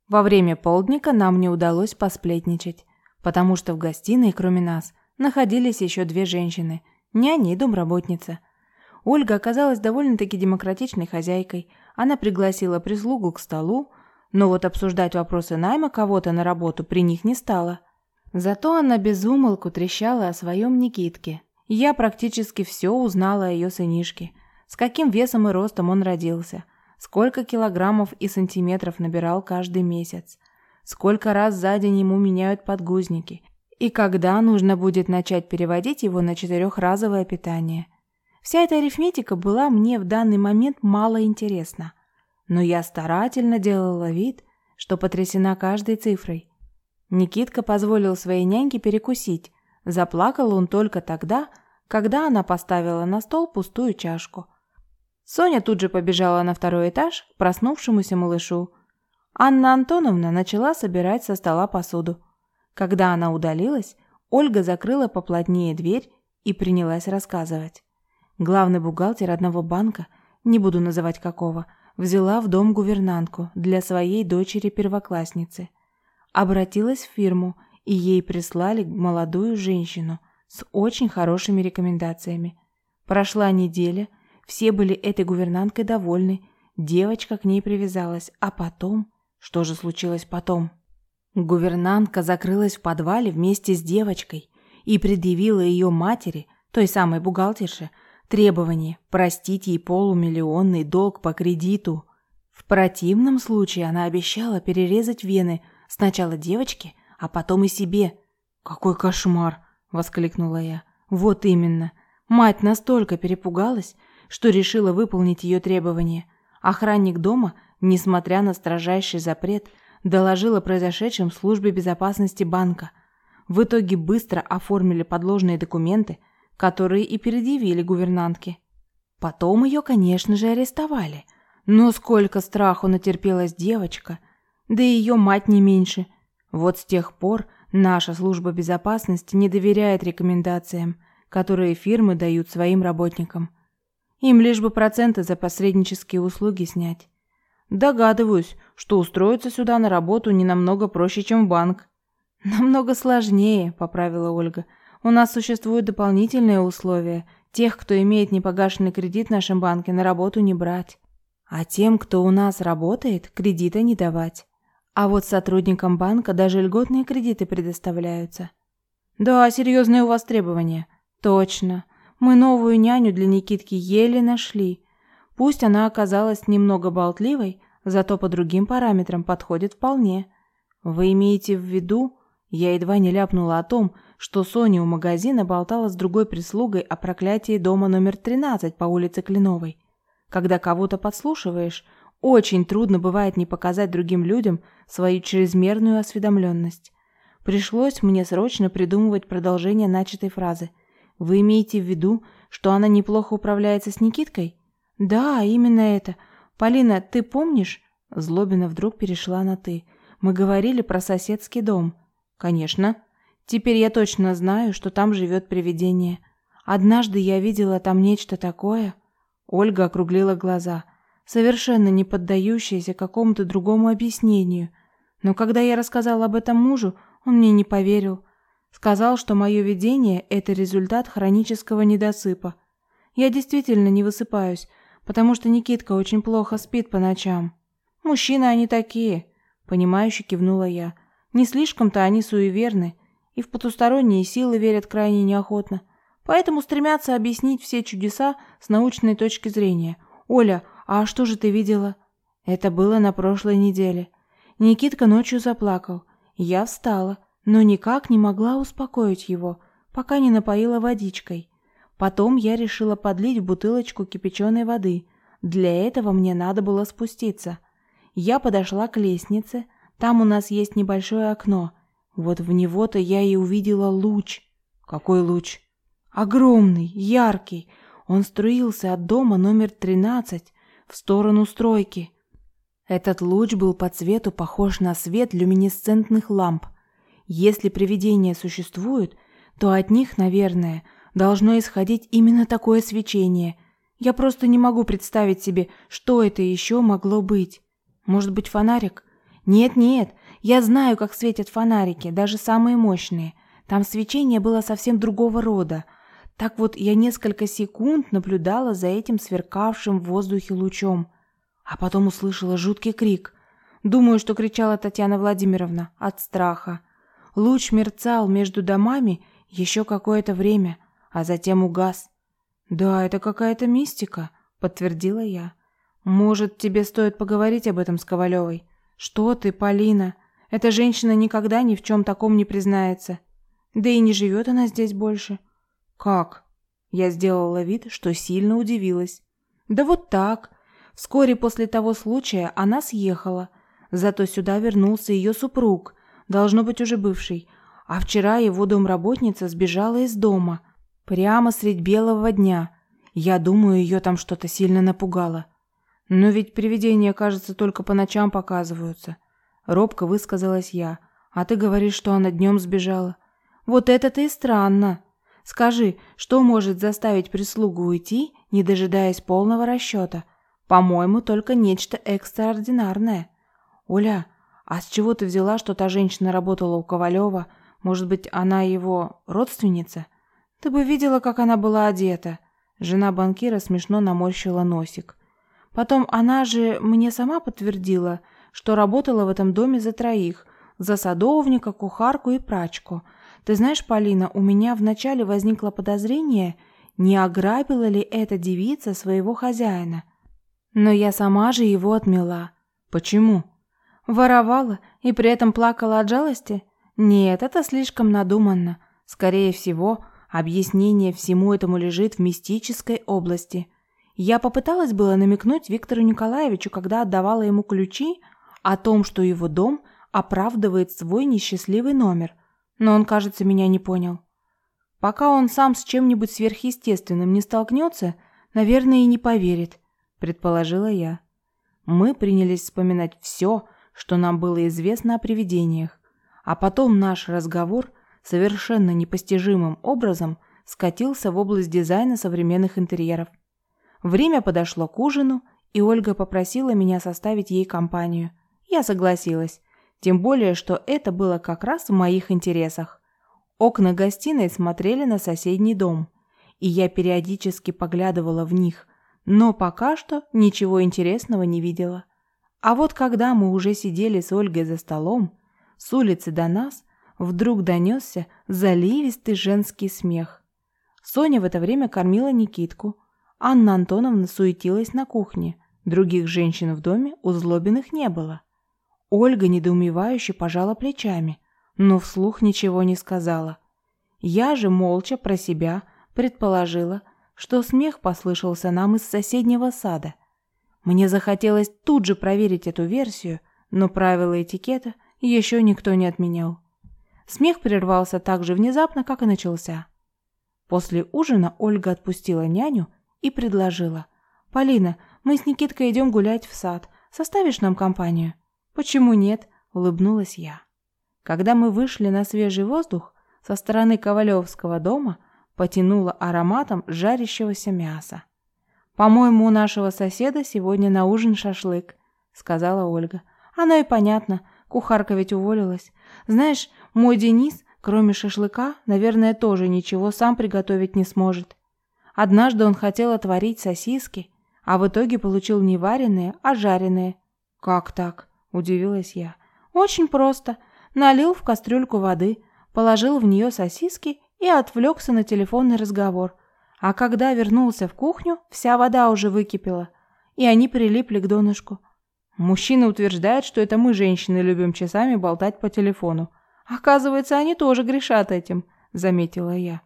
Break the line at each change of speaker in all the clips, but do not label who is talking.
Во время полдника нам не удалось посплетничать, потому что в гостиной, кроме нас, находились еще две женщины, няня и домработница. Ольга оказалась довольно-таки демократичной хозяйкой. Она пригласила прислугу к столу, но вот обсуждать вопросы найма кого-то на работу при них не стала. Зато она без умолку трещала о своем Никитке. Я практически все узнала о ее сынишке. С каким весом и ростом он родился, сколько килограммов и сантиметров набирал каждый месяц, сколько раз за день ему меняют подгузники и когда нужно будет начать переводить его на 4-разовое питание. Вся эта арифметика была мне в данный момент мало интересна, но я старательно делала вид, что потрясена каждой цифрой. Никитка позволил своей няньке перекусить. Заплакал он только тогда, когда она поставила на стол пустую чашку. Соня тут же побежала на 2-й этаж к проснувшемуся малышу. Анна Антоновна начала собирать со стола посуду. Когда она удалилась, Ольга закрыла поплотнее дверь и принялась рассказывать. Главный бухгалтер одного банка, не буду называть какого, взяла в дом гувернантку для своей дочери-первоклассницы. Обратилась в фирму, и ей прислали молодую женщину с очень хорошими рекомендациями. Прошла неделя, все были этой гувернанткой довольны, девочка к ней привязалась, а потом... Что же случилось потом? Гувернантка закрылась в подвале вместе с девочкой и предъявила ее матери, той самой бухгалтерше, требование простить ей полумиллионный долг по кредиту. В противном случае она обещала перерезать вены сначала девочке, а потом и себе. «Какой кошмар!» – воскликнула я. «Вот именно. Мать настолько перепугалась, что решила выполнить ее требования. Охранник дома, несмотря на строжайший запрет, доложил о произошедшем службе безопасности банка. В итоге быстро оформили подложные документы, которые и предъявили гувернантке. Потом ее, конечно же, арестовали. Но сколько страху натерпелась девочка, да и ее мать не меньше. Вот с тех пор наша служба безопасности не доверяет рекомендациям, которые фирмы дают своим работникам. Им лишь бы проценты за посреднические услуги снять. Догадываюсь, что устроиться сюда на работу не намного проще, чем в банк. Намного сложнее, поправила Ольга. У нас существуют дополнительные условия. Тех, кто имеет непогашенный кредит в нашем банке, на работу не брать. А тем, кто у нас работает, кредита не давать. А вот сотрудникам банка даже льготные кредиты предоставляются. Да, серьезные у вас требования. Точно. Мы новую няню для Никитки еле нашли. Пусть она оказалась немного болтливой, зато по другим параметрам подходит вполне. Вы имеете в виду... Я едва не ляпнула о том, что Соня у магазина болтала с другой прислугой о проклятии дома номер 13 по улице Кленовой. Когда кого-то подслушиваешь, очень трудно бывает не показать другим людям свою чрезмерную осведомленность. Пришлось мне срочно придумывать продолжение начатой фразы. Вы имеете в виду, что она неплохо управляется с Никиткой? Да, именно это. Полина, ты помнишь? Злобина вдруг перешла на «ты». Мы говорили про соседский дом. Конечно. Теперь я точно знаю, что там живет привидение. Однажды я видела там нечто такое. Ольга округлила глаза, совершенно не поддающиеся какому-то другому объяснению. Но когда я рассказала об этом мужу, он мне не поверил. Сказал, что мое видение – это результат хронического недосыпа. Я действительно не высыпаюсь, потому что Никитка очень плохо спит по ночам. Мужчины они такие, понимающе кивнула я. Не слишком-то они суеверны и в потусторонние силы верят крайне неохотно, поэтому стремятся объяснить все чудеса с научной точки зрения. Оля, а что же ты видела? Это было на прошлой неделе. Никитка ночью заплакал. Я встала, но никак не могла успокоить его, пока не напоила водичкой. Потом я решила подлить в бутылочку кипяченой воды. Для этого мне надо было спуститься. Я подошла к лестнице. Там у нас есть небольшое окно. Вот в него-то я и увидела луч. Какой луч? Огромный, яркий. Он струился от дома номер 13 в сторону стройки. Этот луч был по цвету похож на свет люминесцентных ламп. Если привидения существуют, то от них, наверное, должно исходить именно такое свечение. Я просто не могу представить себе, что это еще могло быть. Может быть, фонарик? Нет, я знаю, как светят фонарики, даже самые мощные. Там свечение было совсем другого рода. Так вот, я несколько секунд наблюдала за этим сверкавшим в воздухе лучом, а потом услышала жуткий крик. Думаю, что кричала Татьяна Владимировна от страха. Луч мерцал между домами еще какое-то время, а затем угас. «Да, это какая-то мистика», — подтвердила я. «Может, тебе стоит поговорить об этом с Ковалевой?» «Что ты, Полина? Эта женщина никогда ни в чем таком не признается. Да и не живет она здесь больше». «Как?» Я сделала вид, что сильно удивилась. «Да вот так. Вскоре после того случая она съехала. Зато сюда вернулся ее супруг, должно быть уже бывший. А вчера его домработница сбежала из дома. Прямо средь белого дня. Я думаю, ее там что-то сильно напугало. Но ведь привидения, кажется, только по ночам показываются». Робко высказалась я. «А ты говоришь, что она днем сбежала?» «Вот это-то и странно. Скажи, что может заставить прислугу уйти, не дожидаясь полного расчета? По-моему, только нечто экстраординарное. Оля, а с чего ты взяла, что та женщина работала у Ковалева? Может быть, она его родственница? Ты бы видела, как она была одета». Жена банкира смешно наморщила носик. «Потом она же мне сама подтвердила, что работала в этом доме за троих, за садовника, кухарку и прачку. Ты знаешь, Полина, у меня вначале возникло подозрение, не ограбила ли эта девица своего хозяина. Но я сама же его отмела». «Почему?» «Воровала и при этом плакала от жалости? Нет, это слишком надуманно. Скорее всего, объяснение всему этому лежит в мистической области. Я попыталась было намекнуть Виктору Николаевичу, когда отдавала ему ключи, о том, что его дом оправдывает свой несчастливый номер, но он, кажется, меня не понял. Пока он сам с чем-нибудь сверхъестественным не столкнется, наверное, и не поверит», — предположила я. Мы принялись вспоминать все, что нам было известно о привидениях, а потом наш разговор совершенно непостижимым образом скатился в область дизайна современных интерьеров. Время подошло к ужину, и Ольга попросила меня составить ей компанию. Я согласилась, тем более, что это было как раз в моих интересах. Окна гостиной смотрели на соседний дом, и я периодически поглядывала в них, но пока что ничего интересного не видела. А вот когда мы уже сидели с Ольгой за столом, с улицы до нас вдруг донесся заливистый женский смех. Соня в это время кормила Никитку. Анна Антоновна суетилась на кухне. Других женщин в доме у Злобиных не было. Ольга недоумевающе пожала плечами, но вслух ничего не сказала. Я же молча про себя предположила, что смех послышался нам из соседнего сада. Мне захотелось тут же проверить эту версию, но правила этикета еще никто не отменял. Смех прервался так же внезапно, как и начался. После ужина Ольга отпустила няню и предложила: «Полина, мы с Никиткой идем гулять в сад. Составишь нам компанию?» «Почему нет?» – улыбнулась я. Когда мы вышли на свежий воздух, со стороны Ковалевского дома потянуло ароматом жарящегося мяса. «По-моему, у нашего соседа сегодня на ужин шашлык», – сказала Ольга. «Оно и понятно, кухарка ведь уволилась. Знаешь, мой Денис, кроме шашлыка, наверное, тоже ничего сам приготовить не сможет. Однажды он хотел отварить сосиски, а в итоге получил не вареные, а жареные». «Как так?» – удивилась я. «Очень просто. Налил в кастрюльку воды, положил в нее сосиски и отвлекся на телефонный разговор. А когда вернулся в кухню, вся вода уже выкипела, и они прилипли к донышку. Мужчины утверждают, что это мы, женщины, любим часами болтать по телефону. Оказывается, они тоже грешат этим», – заметила я.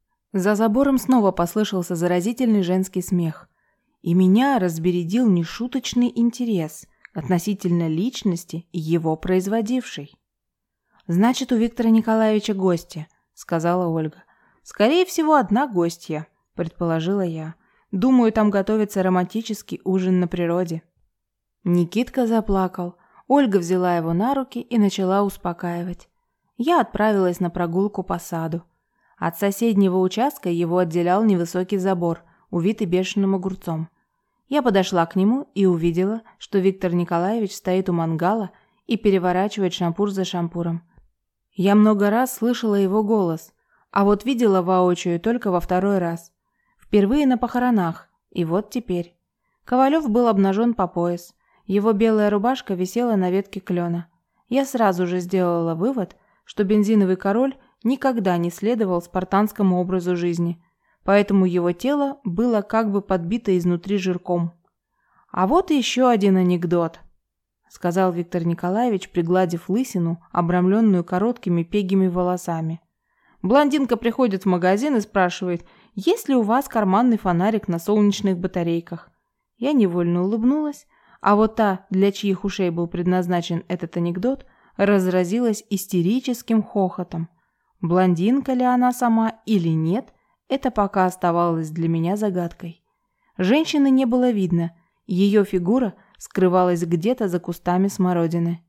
За забором снова послышался заразительный женский смех, и меня разбередил нешуточный интерес относительно личности его производившей. «Значит, у Виктора Николаевича гости», — сказала Ольга. «Скорее всего, одна гостья», — предположила я. «Думаю, там готовится романтический ужин на природе». Никитка заплакал. Ольга взяла его на руки и начала успокаивать. Я отправилась на прогулку по саду. От соседнего участка его отделял невысокий забор, увитый бешеным огурцом. Я подошла к нему и увидела, что Виктор Николаевич стоит у мангала и и переворачивать шампур за шампуром. Я много раз слышала его голос, а вот видела воочию только во второй раз. Впервые на похоронах, и вот теперь. Ковалев был обнажен по пояс. Его белая рубашка висела на ветке клена. Я сразу же сделала вывод, что бензиновый король никогда не следовал спартанскому образу жизни, поэтому его тело было как бы подбито изнутри жирком. «А вот и еще один анекдот», — сказал Виктор Николаевич, пригладив лысину, обрамленную короткими пегими волосами. Блондинка приходит в магазин и спрашивает, есть ли у вас карманный фонарик на солнечных батарейках. Я невольно улыбнулась, а вот та, для чьих ушей был предназначен этот анекдот, разразилась истерическим хохотом. Блондинка ли она сама или нет, это пока оставалось для меня загадкой. Женщины не было видно, ее фигура скрывалась где-то за кустами смородины.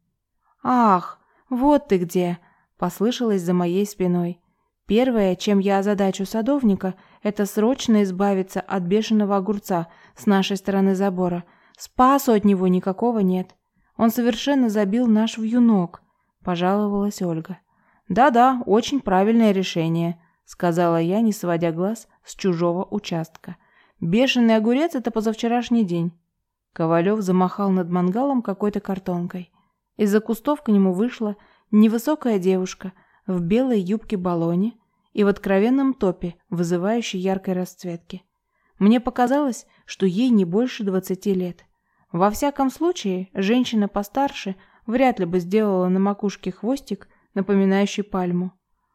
«Ах, вот ты где!» – послышалось за моей спиной. Первое, чем я озадачу садовника, это срочно избавиться от бешеного огурца с нашей стороны забора. Спасу от него никакого нет. Он совершенно забил наш вьюнок, пожаловалась Ольга. «Да-да, очень правильное решение», — сказала я, не сводя глаз с чужого участка. «Бешеный огурец — это позавчерашний день». Ковалев замахал над мангалом какой-то картонкой. Из-за кустов к нему вышла невысокая девушка в белой юбке-баллоне и в откровенном топе, вызывающей яркой расцветки. Мне показалось, что ей не больше 20 лет. Во всяком случае, женщина постарше вряд ли бы сделала на макушке хвостик, напоминающий пальму.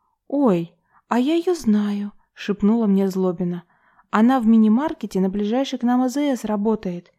«Ой, а я ее знаю», — шепнула мне Злобина. «Она в мини-маркете на ближайшей к нам АЗС работает.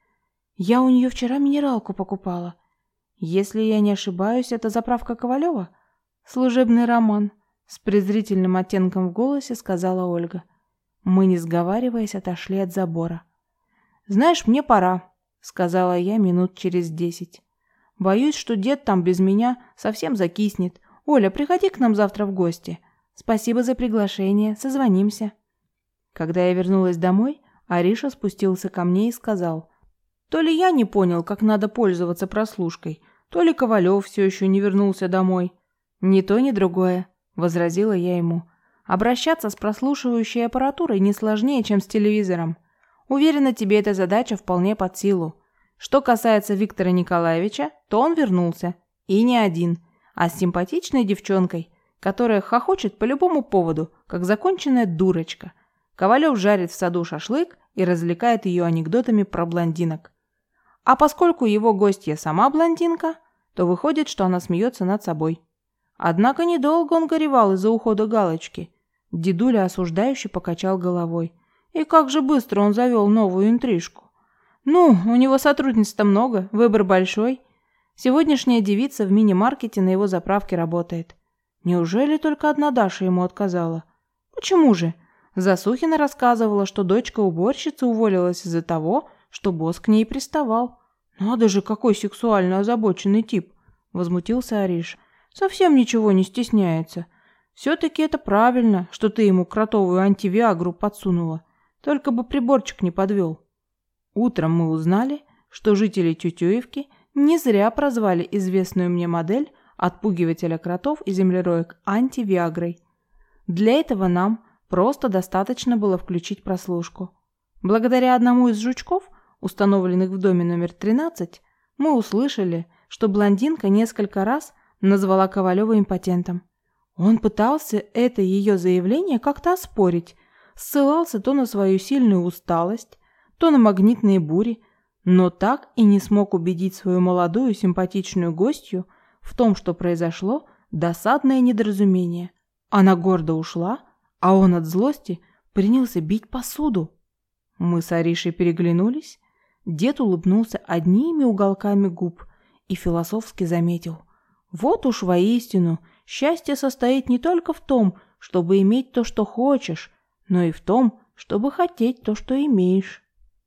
Я у нее вчера минералку покупала. Если я не ошибаюсь, это заправка Ковалева?» «Служебный роман», — с презрительным оттенком в голосе сказала Ольга. Мы, не сговариваясь, отошли от забора. «Знаешь, мне пора», — сказала я минут через 10. «Боюсь, что дед там без меня совсем закиснет. Оля, приходи к нам завтра в гости. Спасибо за приглашение, созвонимся». Когда я вернулась домой, Ариша спустился ко мне и сказал: «То ли я не понял, как надо пользоваться прослушкой, то ли Ковалев все еще не вернулся домой». «Ни то, ни другое», — возразила я ему. «Обращаться с прослушивающей аппаратурой не сложнее, чем с телевизором. Уверена, тебе эта задача вполне под силу. Что касается Виктора Николаевича, то он вернулся. И не один, а с симпатичной девчонкой, которая хохочет по любому поводу, как законченная дурочка. Ковалев жарит в саду шашлык и развлекает ее анекдотами про блондинок. А поскольку его гостья сама блондинка, то выходит, что она смеется над собой». Однако недолго он горевал из-за ухода Галочки. Дедуля осуждающе покачал головой. И как же быстро он завел новую интрижку. «Ну, у него сотрудниц-то много, выбор большой. Сегодняшняя девица в мини-маркете на его заправке работает. Неужели только одна Даша ему отказала? Почему же? Засухина рассказывала, что дочка уборщицы уволилась из-за того, что босс к ней приставал. Надо же, какой сексуально озабоченный тип!» — возмутился Ариша. «Совсем ничего не стесняется. Все-таки это правильно, что ты ему кротовую антивиагру подсунула. Только бы приборчик не подвел». Утром мы узнали, что жители Тютюевки не зря прозвали известную мне модель отпугивателя кротов и землероек антивиагрой. Для этого нам просто достаточно было включить прослушку. Благодаря одному из жучков, установленных в доме номер 13, мы услышали, что блондинка несколько раз назвала Ковалева импотентом. Он пытался это ее заявление как-то оспорить, ссылался то на свою сильную усталость, то на магнитные бури, но так и не смог убедить свою молодую симпатичную гостью в том, что произошло досадное недоразумение. Она гордо ушла, а он от злости принялся бить посуду. Мы с Аришей переглянулись. Дед улыбнулся одними уголками губ и философски заметил: «Вот уж воистину, счастье состоит не только в том, чтобы иметь то, что хочешь, но и в том, чтобы хотеть то, что имеешь».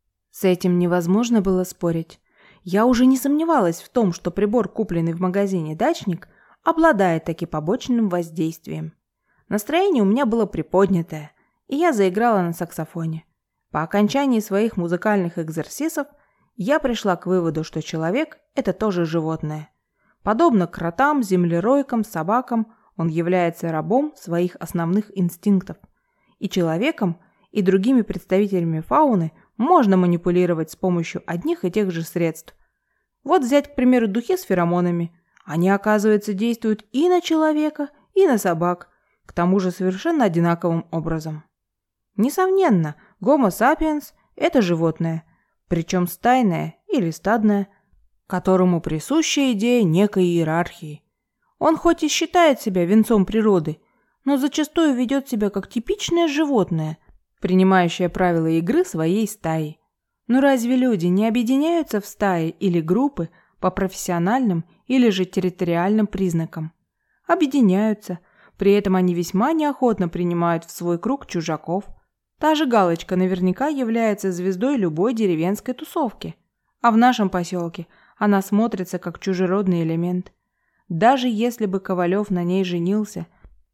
С этим невозможно было спорить. Я уже не сомневалась в том, что прибор, купленный в магазине «Дачник», обладает таки побочным воздействием. Настроение у меня было приподнятое, и я заиграла на саксофоне. По окончании своих музыкальных экзерсисов я пришла к выводу, что человек – это тоже животное. Подобно кротам, землеройкам, собакам, он является рабом своих основных инстинктов. И человеком, и другими представителями фауны можно манипулировать с помощью одних и тех же средств. Вот взять, к примеру, духи с феромонами. Они, оказывается, действуют и на человека, и на собак, к тому же совершенно одинаковым образом. Несомненно, Homo sapiens – это животное, причем стайное или стадное, которому присуща идея некой иерархии. Он хоть и считает себя венцом природы, но зачастую ведет себя как типичное животное, принимающее правила игры своей стаи. Но разве люди не объединяются в стаи или группы по профессиональным или же территориальным признакам? Объединяются, при этом они весьма неохотно принимают в свой круг чужаков. Та же Галочка наверняка является звездой любой деревенской тусовки, а в нашем поселке она смотрится как чужеродный элемент. Даже если бы Ковалев на ней женился,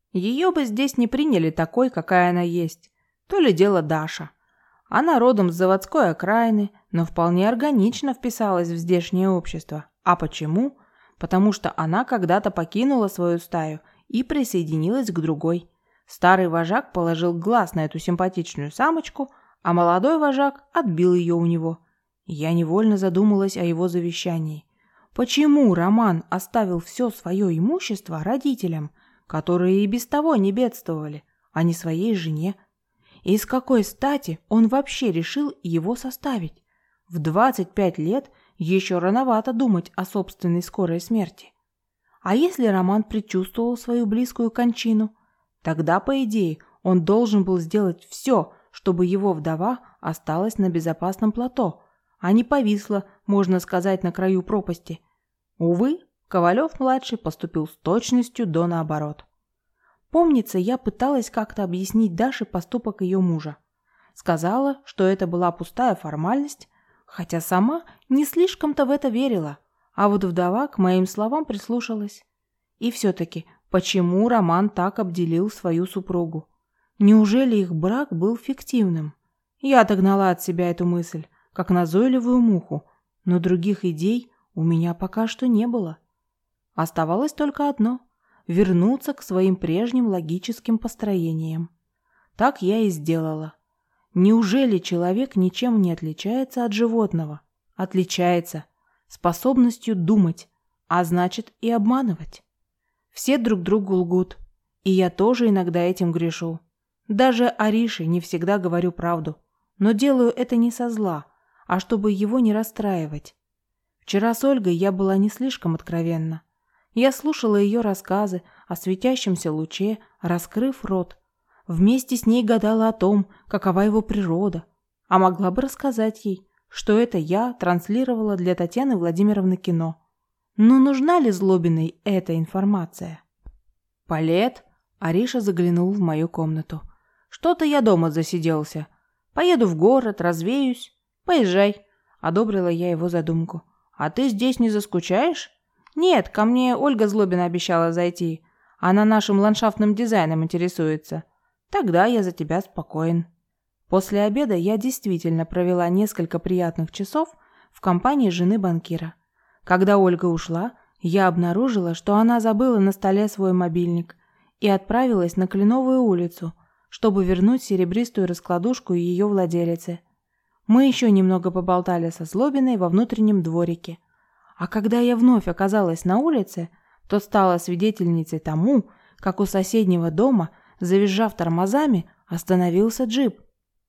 ее бы здесь не приняли такой, какая она есть. То ли дело Даша. Она родом с заводской окраины, но вполне органично вписалась в здешнее общество. А почему? Потому что она когда-то покинула свою стаю и присоединилась к другой. Старый вожак положил глаз на эту симпатичную самочку, а молодой вожак отбил ее у него. Я невольно задумалась о его завещании. Почему Роман оставил все свое имущество родителям, которые и без того не бедствовали, а не своей жене? И с какой стати он вообще решил его составить? В 25 лет еще рановато думать о собственной скорой смерти. А если Роман предчувствовал свою близкую кончину? Тогда, по идее, он должен был сделать все, чтобы его вдова осталась на безопасном плато, а не повисла, можно сказать, на краю пропасти. Увы, Ковалев-младший поступил с точностью до наоборот. Помнится, я пыталась как-то объяснить Даше поступок ее мужа. Сказала, что это была пустая формальность, хотя сама не слишком-то в это верила, а вот вдова к моим словам прислушалась. И все-таки, почему Роман так обделил свою супругу? Неужели их брак был фиктивным? Я отогнала от себя эту мысль, как назойливую муху, но других идей у меня пока что не было. Оставалось только одно – вернуться к своим прежним логическим построениям. Так я и сделала. Неужели человек ничем не отличается от животного? Отличается способностью думать, а значит и обманывать. Все друг другу лгут, и я тоже иногда этим грешу. Даже Арише не всегда говорю правду, но делаю это не со зла, а чтобы его не расстраивать. Вчера с Ольгой я была не слишком откровенна. Я слушала ее рассказы о светящемся луче, раскрыв рот. Вместе с ней гадала о том, какова его природа. А могла бы рассказать ей, что это я транслировала для Татьяны Владимировны кино. Но нужна ли Злобиной эта информация? «Палет?» – Ариша заглянул в мою комнату. «Что-то я дома засиделся. Поеду в город, развеюсь. Поезжай», – одобрила я его задумку. «А ты здесь не заскучаешь?» «Нет, ко мне Ольга Злобина обещала зайти. Она нашим ландшафтным дизайном интересуется. Тогда я за тебя спокоен». После обеда я действительно провела несколько приятных часов в компании жены банкира. Когда Ольга ушла, я обнаружила, что она забыла на столе свой мобильник и отправилась на Кленовую улицу, чтобы вернуть серебристую раскладушку ее владелице. Мы еще немного поболтали со Злобиной во внутреннем дворике. А когда я вновь оказалась на улице, то стала свидетельницей тому, как у соседнего дома, завизжав тормозами, остановился джип.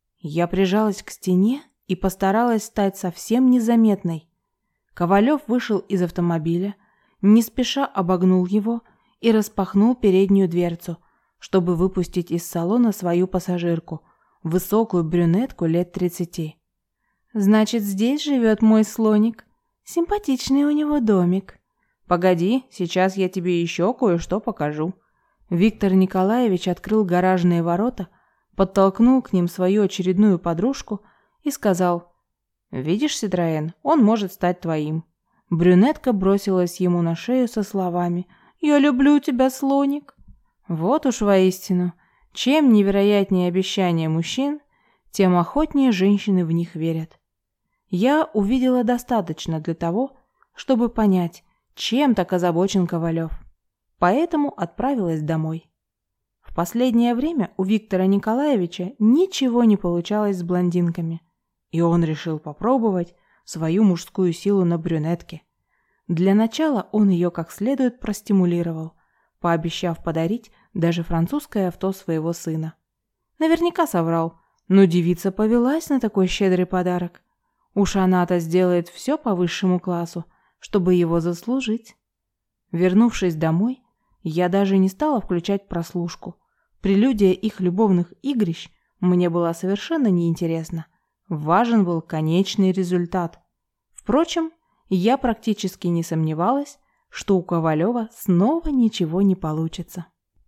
Я прижалась к стене и постаралась стать совсем незаметной. Ковалев вышел из автомобиля, не спеша обогнул его и распахнул переднюю дверцу, чтобы выпустить из салона свою пассажирку, высокую брюнетку лет 30. «Значит, здесь живет мой слоник. Симпатичный у него домик. Погоди, сейчас я тебе еще кое-что покажу». Виктор Николаевич открыл гаражные ворота, подтолкнул к ним свою очередную подружку и сказал: «Видишь, Ситроен, он может стать твоим». Брюнетка бросилась ему на шею со словами: «Я люблю тебя, слоник». Вот уж воистину, чем невероятнее обещания мужчин, тем охотнее женщины в них верят. Я увидела достаточно для того, чтобы понять, чем так озабочен Ковалев. Поэтому отправилась домой. В последнее время у Виктора Николаевича ничего не получалось с блондинками, и он решил попробовать свою мужскую силу на брюнетке. Для начала он ее как следует простимулировал, пообещав подарить даже французское авто своего сына. Наверняка соврал, но девица повелась на такой щедрый подарок. Уж она-то сделает все по высшему классу, чтобы его заслужить. Вернувшись домой, я даже не стала включать прослушку. Прелюдия их любовных игрищ мне была совершенно неинтересна. Важен был конечный результат. Впрочем, я практически не сомневалась, что у Ковалева снова ничего не получится.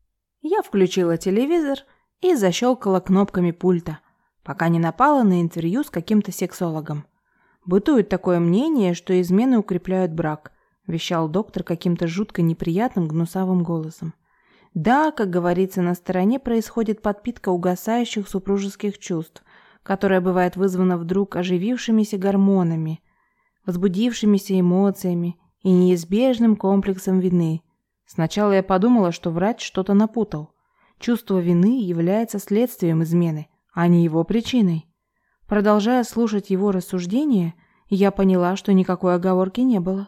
Я включила телевизор и защелкала кнопками пульта, пока не напала на интервью с каким-то сексологом. «Бытует такое мнение, что измены укрепляют брак», – вещал доктор каким-то жутко неприятным гнусавым голосом. «Да, как говорится, на стороне происходит подпитка угасающих супружеских чувств, которая бывает вызвана вдруг оживившимися гормонами, возбудившимися эмоциями и неизбежным комплексом вины. Сначала я подумала, что врач что-то напутал. Чувство вины является следствием измены, а не его причиной. Продолжая слушать его рассуждения, я поняла, что никакой оговорки не было.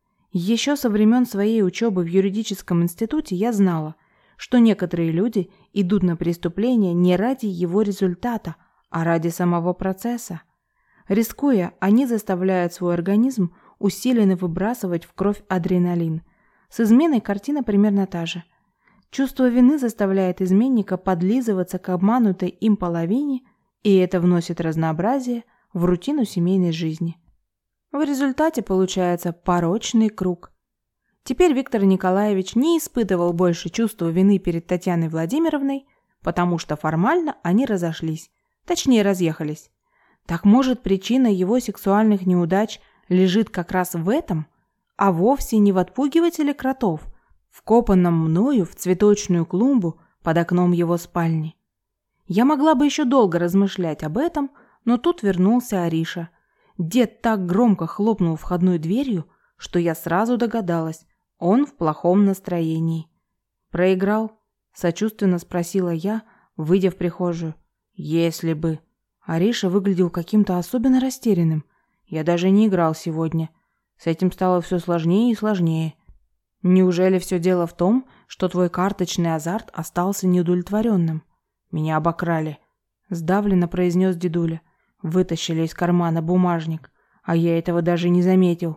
Еще со времен своей учебы в юридическом институте я знала, что некоторые люди идут на преступление не ради его результата, а ради самого процесса. Рискуя, они заставляют свой организм усиленно выбрасывать в кровь адреналин. С изменой картина примерно та же. Чувство вины заставляет изменника подлизываться к обманутой им половине, и это вносит разнообразие в рутину семейной жизни. В результате получается порочный круг. Теперь Виктор Николаевич не испытывал больше чувства вины перед Татьяной Владимировной, потому что формально они разошлись, точнее разъехались. Так может, причина его сексуальных неудач лежит как раз в этом, а вовсе не в отпугивателе кротов, вкопанном мною в цветочную клумбу под окном его спальни. Я могла бы еще долго размышлять об этом, но тут вернулся Ариша. Дед так громко хлопнул входной дверью, что я сразу догадалась, он в плохом настроении. «Проиграл?» – сочувственно спросила я, выйдя в прихожую. «Если бы...» Ариша выглядел каким-то особенно растерянным. «Я даже не играл сегодня. С этим стало все сложнее и сложнее. Неужели все дело в том, что твой карточный азарт остался неудовлетворенным? Меня обокрали», – сдавленно произнес дедуля. Вытащили из кармана бумажник, а я этого даже не заметил.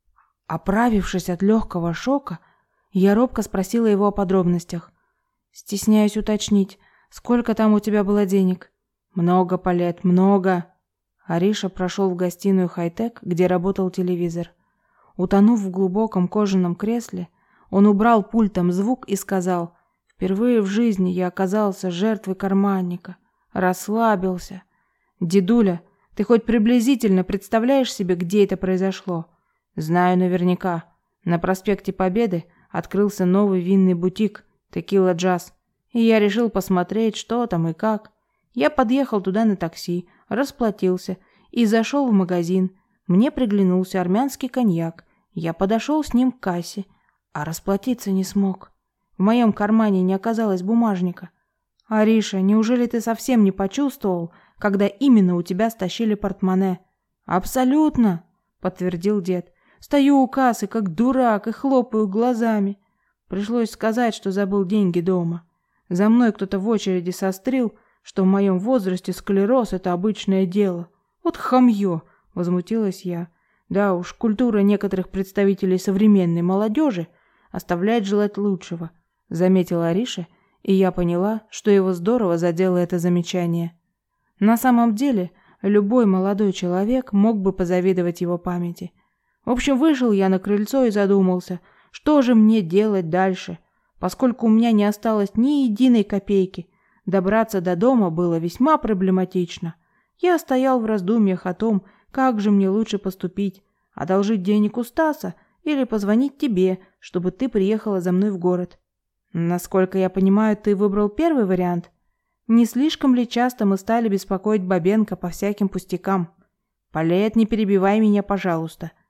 Оправившись от легкого шока, я робко спросила его о подробностях. «Стесняюсь уточнить, сколько там у тебя было денег?» «Много, Палет, много». Ариша прошел в гостиную хай-тек, где работал телевизор. Утонув в глубоком кожаном кресле, он убрал пультом звук и сказал: «Впервые в жизни я оказался жертвой карманника. Расслабился. Дедуля, ты хоть приблизительно представляешь себе, где это произошло?» «Знаю наверняка. На проспекте Победы открылся новый винный бутик «Текила Джаз», и я решил посмотреть, что там и как. Я подъехал туда на такси, расплатился и зашел в магазин. Мне приглянулся армянский коньяк. Я подошел с ним к кассе, а расплатиться не смог. В моем кармане не оказалось бумажника. Ариша, неужели ты совсем не почувствовал, когда именно у тебя стащили портмоне?» «Абсолютно», — подтвердил дед. «Стою у кассы, как дурак, и хлопаю глазами. Пришлось сказать, что забыл деньги дома. За мной кто-то в очереди сострил, что в моем возрасте склероз – это обычное дело. Вот хамье!» – возмутилась я. Да уж, культура некоторых представителей современной молодежи оставляет желать лучшего, заметила Ариша, и я поняла, что его здорово задело это замечание. На самом деле, любой молодой человек мог бы позавидовать его памяти. В общем, вышел я на крыльцо и задумался, что же мне делать дальше, поскольку у меня не осталось ни единой копейки. Добраться до дома было весьма проблематично. Я стоял в раздумьях о том, как же мне лучше поступить, одолжить денег у Стаса или позвонить тебе, чтобы ты приехала за мной в город. Насколько я понимаю, ты выбрал первый вариант. Не слишком ли часто мы стали беспокоить Бабенко по всяким пустякам? Палет, не перебивай меня, пожалуйста.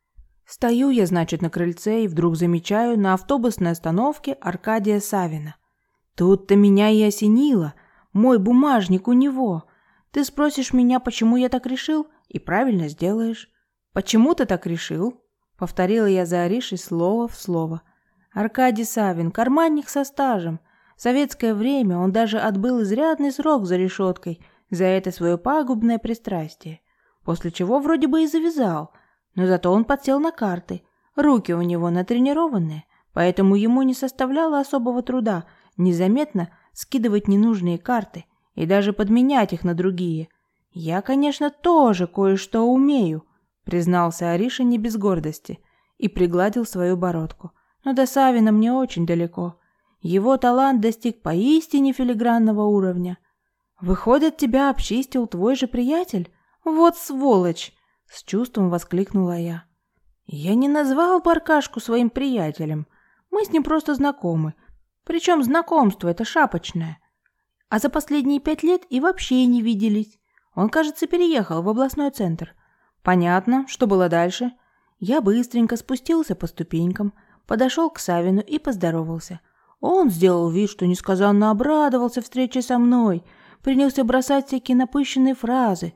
Стою я, значит, на крыльце и вдруг замечаю на автобусной остановке Аркадия Савина. Тут-то меня и осенило. Мой бумажник у него. Ты спросишь меня, почему я так решил, и правильно сделаешь. «Почему ты так решил?» — повторила я за Аришей слово в слово. Аркадий Савин, карманник со стажем. В советское время он даже отбыл изрядный срок за решеткой за это свое пагубное пристрастие, после чего вроде бы и завязал, но зато он подсел на карты. Руки у него натренированные, поэтому ему не составляло особого труда незаметно скидывать ненужные карты и даже подменять их на другие. «Я, конечно, тоже кое-что умею», — признался Ариша не без гордости и пригладил свою бородку. «Но до Савина мне очень далеко. Его талант достиг поистине филигранного уровня. Выходит, тебя обчистил твой же приятель? Вот сволочь!» — с чувством воскликнула я. «Я не назвал Баркашку своим приятелем. Мы с ним просто знакомы. Причем знакомство это шапочное. А за последние 5 лет и вообще не виделись. Он, кажется, переехал в областной центр. Понятно, что было дальше. Я быстренько спустился по ступенькам, подошел к Савину и поздоровался. Он сделал вид, что несказанно обрадовался встрече со мной, принялся бросать всякие напыщенные фразы.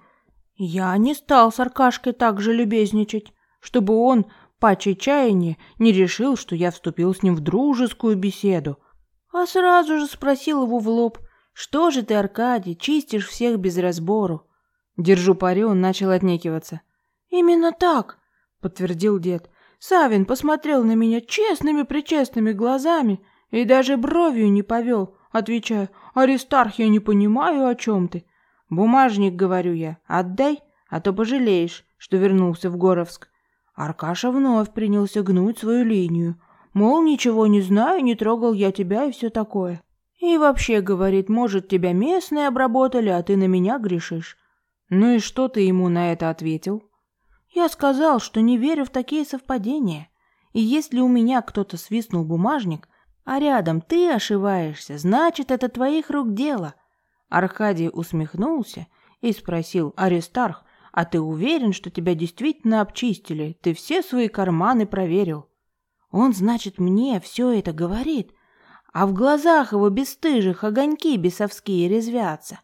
Я не стал с Аркашкой так же любезничать, чтобы он, по чаяния, не решил, что я вступил с ним в дружескую беседу, а сразу же спросил его в лоб: «Что же ты, Аркадий, чистишь всех без разбору?» Держу пари, он начал отнекиваться. «Именно так», — подтвердил дед. Савин посмотрел на меня честными-причестными глазами и даже бровью не повел, отвечая: «Аристарх, я не понимаю, о чем ты». «Бумажник, — говорю я, — отдай, а то пожалеешь, что вернулся в Горовск». Аркаша вновь принялся гнуть свою линию. Мол, ничего не знаю, не трогал я тебя и все такое. И вообще, говорит, может, тебя местные обработали, а ты на меня грешишь. Ну и что ты ему на это ответил? Я сказал, что не верю в такие совпадения. И если у меня кто-то свистнул бумажник, а рядом ты ошибаешься, значит, это твоих рук дело. Аркадий усмехнулся и спросил: «Аристарх, а ты уверен, что тебя действительно обчистили? Ты все свои карманы проверил?» Он, значит, мне все это говорит, а в глазах его бесстыжих огоньки бесовские резвятся.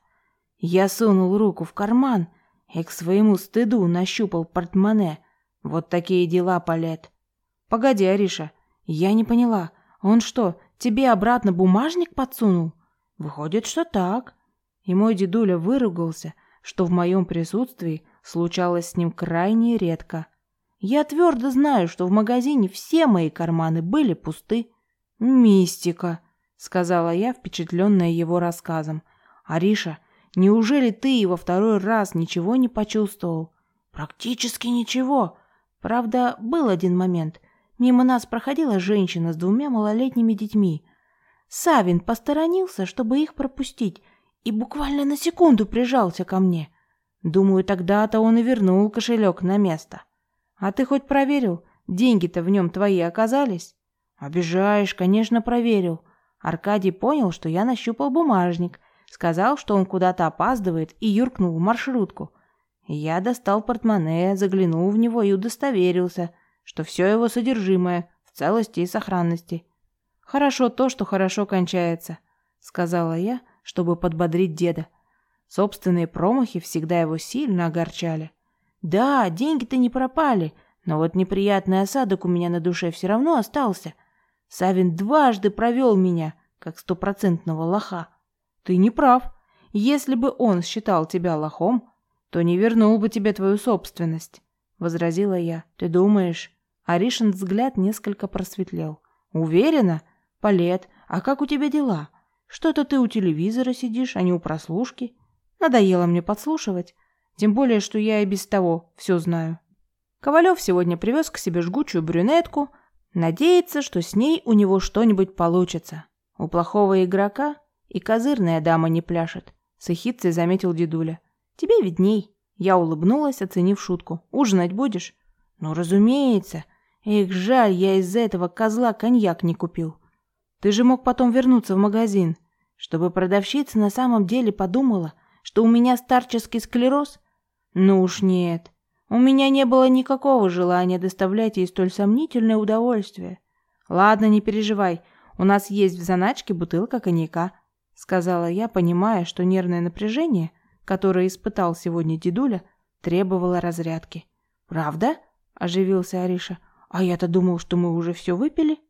Я сунул руку в карман и к своему стыду нащупал портмоне. Вот такие дела, Палет. Погоди, Ариша, я не поняла, он что, тебе обратно бумажник подсунул? Выходит, что так. И мой дедуля выругался, что в моем присутствии случалось с ним крайне редко. Я твердо знаю, что в магазине все мои карманы были пусты. «Мистика», — сказала я, впечатленная его рассказом. «Ариша, неужели ты и во второй раз ничего не почувствовал?» «Практически ничего. Правда, был один момент. Мимо нас проходила женщина с 2 малолетними детьми. Савин посторонился, чтобы их пропустить, и буквально на секунду прижался ко мне. Думаю, тогда-то он и вернул кошелек на место. А ты хоть проверил, деньги-то в нем твои оказались?» «Обижаешь, конечно, проверил». Аркадий понял, что я нащупал бумажник, сказал, что он куда-то опаздывает, и юркнул в маршрутку. Я достал портмоне, заглянул в него и удостоверился, что все его содержимое в целости и сохранности. «Хорошо то, что хорошо кончается», — сказала я, чтобы подбодрить деда. Собственные промахи всегда его сильно огорчали. «Да, деньги-то не пропали, но вот неприятный осадок у меня на душе все равно остался. Савин дважды провел меня, как 100-процентного лоха». «Ты не прав. Если бы он считал тебя лохом, то не вернул бы тебе твою собственность», — возразила я. «Ты думаешь?» Аришин взгляд несколько просветлел. «Уверена? Палет, а как у тебя дела? Что-то ты у телевизора сидишь, а не у прослушки. Надоело мне подслушивать. Тем более, что я и без того все знаю». Ковалев сегодня привез к себе жгучую брюнетку, надеется, что с ней у него что-нибудь получится. У плохого игрока и козырная дама не пляшет, с ехидцей заметил дедуля. «Тебе видней». Я улыбнулась, оценив шутку. «Ужинать будешь?» «Ну, разумеется. Эх, жаль, я из-за этого козла коньяк не купил. Ты же мог потом вернуться в магазин, чтобы продавщица на самом деле подумала, что у меня старческий склероз. Ну уж нет. У меня не было никакого желания доставлять ей столь сомнительное удовольствие. Ладно, не переживай, у нас есть в заначке бутылка коньяка, сказала я, понимая, что нервное напряжение, которое испытал сегодня дедуля, требовало разрядки. Правда? Оживился Ариша. А я-то думал, что мы уже все выпили.